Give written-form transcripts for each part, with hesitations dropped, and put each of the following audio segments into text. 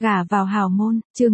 Gả vào hào môn, chương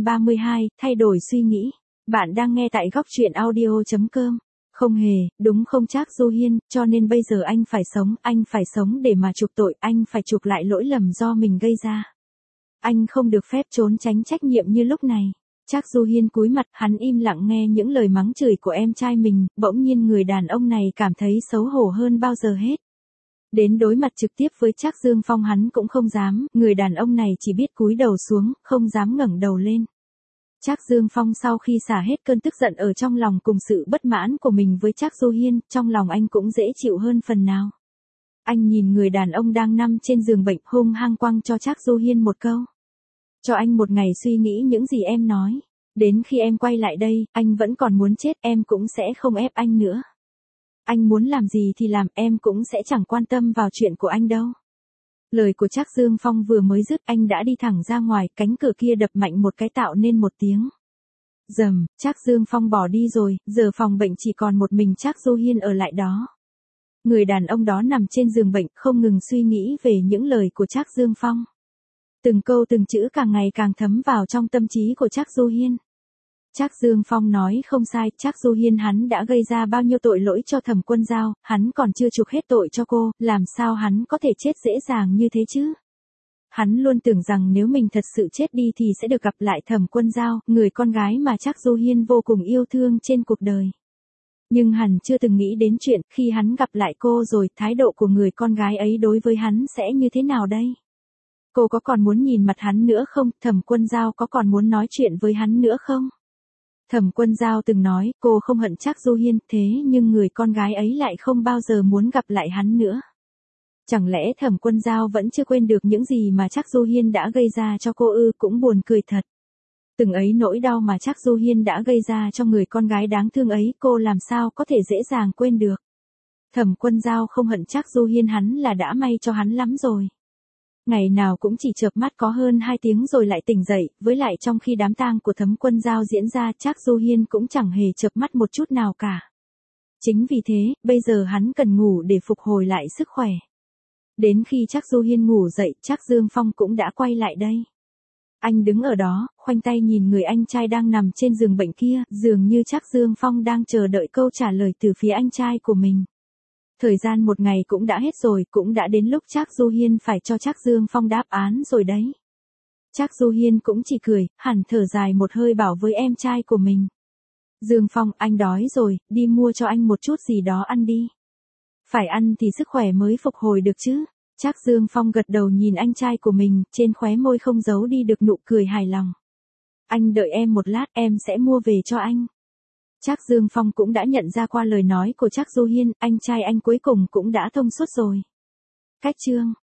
332, thay đổi suy nghĩ. Bạn đang nghe tại góc truyện audio.com. Không hề, đúng không Trác Du Hiên, cho nên bây giờ anh phải sống để mà chuộc tội, anh phải chuộc lại lỗi lầm do mình gây ra. Anh không được phép trốn tránh trách nhiệm như lúc này. Trác Du Hiên cúi mặt, hắn im lặng nghe những lời mắng chửi của em trai mình, bỗng nhiên người đàn ông này cảm thấy xấu hổ hơn bao giờ hết. Đến đối mặt trực tiếp với Trác Dương Phong hắn cũng không dám, người đàn ông này chỉ biết cúi đầu xuống, không dám ngẩng đầu lên. Trác Dương Phong sau khi xả hết cơn tức giận ở trong lòng cùng sự bất mãn của mình với Trác Du Hiên, trong lòng anh cũng dễ chịu hơn phần nào. Anh nhìn người đàn ông đang nằm trên giường bệnh hung hăng quăng cho Trác Du Hiên một câu. Cho anh một ngày suy nghĩ những gì em nói. Đến khi em quay lại đây, anh vẫn còn muốn chết, em cũng sẽ không ép anh nữa. Anh muốn làm gì thì làm, em cũng sẽ chẳng quan tâm vào chuyện của anh đâu. Lời của Trác Dương Phong vừa mới dứt, anh đã đi thẳng ra ngoài, cánh cửa kia đập mạnh một cái tạo nên một tiếng rầm. Trác Dương Phong bỏ đi rồi, giờ phòng bệnh chỉ còn một mình Trác Du Hiên ở lại đó. Người đàn ông đó nằm trên giường bệnh, không ngừng suy nghĩ về những lời của Trác Dương Phong. Từng câu từng chữ càng ngày càng thấm vào trong tâm trí của Trác Du Hiên. Trác Dương Phong nói không sai, Trác Du Hiên hắn đã gây ra bao nhiêu tội lỗi cho Thẩm Quân Dao, hắn còn chưa chuộc hết tội cho cô, làm sao hắn có thể chết dễ dàng như thế chứ? Hắn luôn tưởng rằng nếu mình thật sự chết đi thì sẽ được gặp lại Thẩm Quân Dao, người con gái mà Trác Du Hiên vô cùng yêu thương trên cuộc đời. Nhưng hắn chưa từng nghĩ đến chuyện khi hắn gặp lại cô rồi, thái độ của người con gái ấy đối với hắn sẽ như thế nào đây? Cô có còn muốn nhìn mặt hắn nữa không? Thẩm Quân Dao có còn muốn nói chuyện với hắn nữa không? Thẩm Quân Dao từng nói, cô không hận Trác Du Hiên, thế nhưng người con gái ấy lại không bao giờ muốn gặp lại hắn nữa. Chẳng lẽ Thẩm Quân Dao vẫn chưa quên được những gì mà Trác Du Hiên đã gây ra cho cô ư? Cũng buồn cười thật. Từng ấy nỗi đau mà Trác Du Hiên đã gây ra cho người con gái đáng thương ấy, cô làm sao có thể dễ dàng quên được. Thẩm Quân Dao không hận Trác Du Hiên, hắn là đã may cho hắn lắm rồi. Ngày nào cũng chỉ chợp mắt có hơn 2 tiếng rồi lại tỉnh dậy, với lại trong khi đám tang của Thẩm Quân Dao diễn ra, Trác Du Hiên cũng chẳng hề chợp mắt một chút nào cả. Chính vì thế, bây giờ hắn cần ngủ để phục hồi lại sức khỏe. Đến khi Trác Du Hiên ngủ dậy, Trác Dương Phong cũng đã quay lại đây. Anh đứng ở đó, khoanh tay nhìn người anh trai đang nằm trên giường bệnh kia, dường như Trác Dương Phong đang chờ đợi câu trả lời từ phía anh trai của mình. Thời gian một ngày cũng đã hết rồi, cũng đã đến lúc Trác Du Hiên phải cho Trác Dương Phong đáp án rồi đấy. Trác Du Hiên cũng chỉ cười, hẳn thở dài một hơi bảo với em trai của mình. Dương Phong, anh đói rồi, đi mua cho anh một chút gì đó ăn đi. Phải ăn thì sức khỏe mới phục hồi được chứ. Trác Dương Phong gật đầu nhìn anh trai của mình, trên khóe môi không giấu đi được nụ cười hài lòng. Anh đợi em một lát, em sẽ mua về cho anh. Trác Dương Phong cũng đã nhận ra qua lời nói của Trác Du Hiên, anh trai anh cuối cùng cũng đã thông suốt rồi. Cách chương